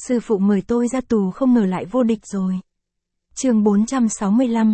Sư phụ mời tôi ra tù không ngờ lại vô địch rồi. Chương 465,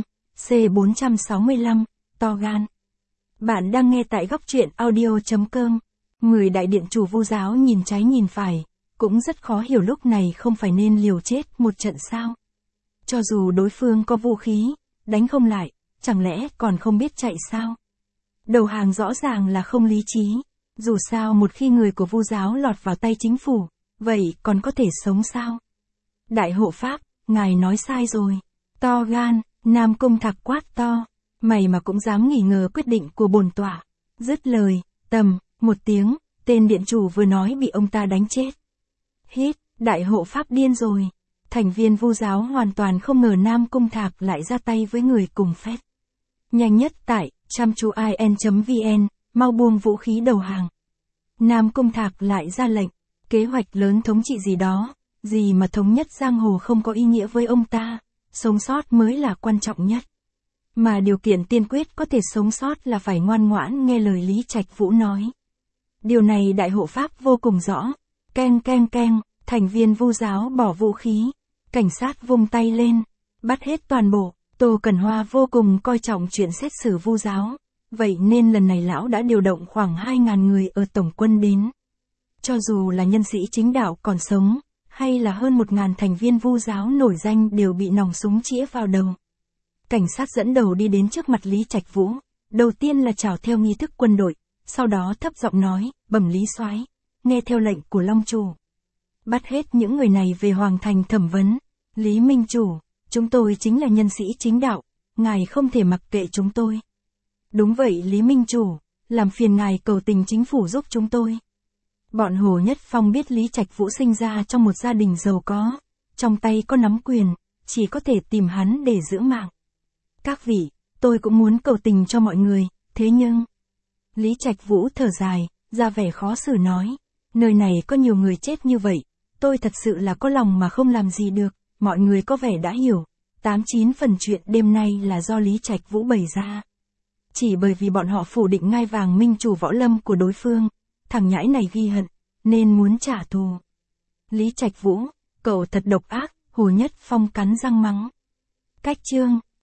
C465, to gan. Bạn đang nghe tại góc truyện audio.com. Người đại điện chủ Vu giáo nhìn trái nhìn phải, cũng rất khó hiểu lúc này không phải nên liều chết một trận sao. Cho dù đối phương có vũ khí, đánh không lại, chẳng lẽ còn không biết chạy sao? Đầu hàng rõ ràng là không lý trí, dù sao một khi người của Vu giáo lọt vào tay chính phủ, vậy còn có thể sống sao? Đại hộ pháp, ngài nói sai rồi. To gan, Nam Cung Thạc quát to. Mày mà cũng dám nghi ngờ quyết định của bổn tọa. Dứt lời, tầm, một tiếng, tên điện chủ vừa nói bị ông ta đánh chết. Hít, đại hộ pháp điên rồi. Thành viên Vu giáo hoàn toàn không ngờ Nam Cung Thạc lại ra tay với người cùng phép. Nhanh nhất tại chamchuin.vn, mau buông vũ khí đầu hàng. Nam Cung Thạc lại ra lệnh, kế hoạch lớn thống trị gì đó, gì mà thống nhất giang hồ không có ý nghĩa với ông ta, sống sót mới là quan trọng nhất. Mà điều kiện tiên quyết có thể sống sót là phải ngoan ngoãn nghe lời Lý Trạch Vũ nói. Điều này đại hộ pháp vô cùng rõ. Keng keng keng, thành viên Vu giáo bỏ vũ khí, cảnh sát vung tay lên, bắt hết toàn bộ. Tô Cẩn Hoa vô cùng coi trọng chuyện xét xử Vu giáo, vậy nên lần này lão đã điều động khoảng 2.000 người ở tổng quân đến. Cho dù là nhân sĩ chính đạo còn sống, hay là hơn 1.000 thành viên Vu giáo nổi danh đều bị nòng súng chĩa vào đầu. Cảnh sát dẫn đầu đi đến trước mặt Lý Trạch Vũ, đầu tiên là chào theo nghi thức quân đội, sau đó thấp giọng nói, bẩm Lý soái, nghe theo lệnh của Long chủ. Bắt hết những người này về Hoàng Thành thẩm vấn. Lý Minh chủ, chúng tôi chính là nhân sĩ chính đạo, ngài không thể mặc kệ chúng tôi. Đúng vậy Lý Minh chủ, làm phiền ngài cầu tình chính phủ giúp chúng tôi. Bọn Hồ Nhất Phong biết Lý Trạch Vũ sinh ra trong một gia đình giàu có, trong tay có nắm quyền, chỉ có thể tìm hắn để giữ mạng. Các vị, tôi cũng muốn cầu tình cho mọi người, thế nhưng... Lý Trạch Vũ thở dài, ra vẻ khó xử nói, nơi này có nhiều người chết như vậy, tôi thật sự là có lòng mà không làm gì được, mọi người có vẻ đã hiểu, 89 phần chuyện đêm nay là do Lý Trạch Vũ bày ra. Chỉ bởi vì bọn họ phủ định ngai vàng minh chủ võ lâm của đối phương, thằng nhãi này ghi hận, nên muốn trả thù. Lý Trạch Vũ, cậu thật độc ác, Hồ Nhất Phong cắn răng mắng. Cách chương